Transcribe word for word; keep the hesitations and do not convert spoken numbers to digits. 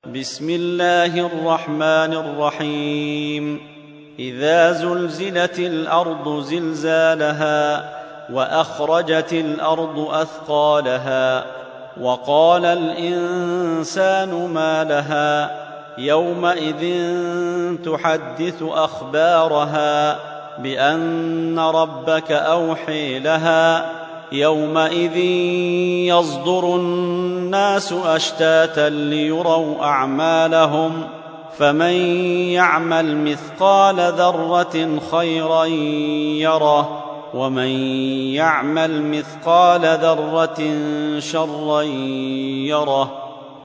بسم الله الرحمن الرحيم إذا زلزلت الأرض زلزالها وأخرجت الأرض أثقالها وقال الإنسان ما لها يومئذ تحدث أخبارها بأن ربك أوحي لها يومئذ يصدر الناس أشتاتا ليروا أعمالهم فمن يعمل مثقال ذرة خيرا يره ومن يعمل مثقال ذرة شرا يره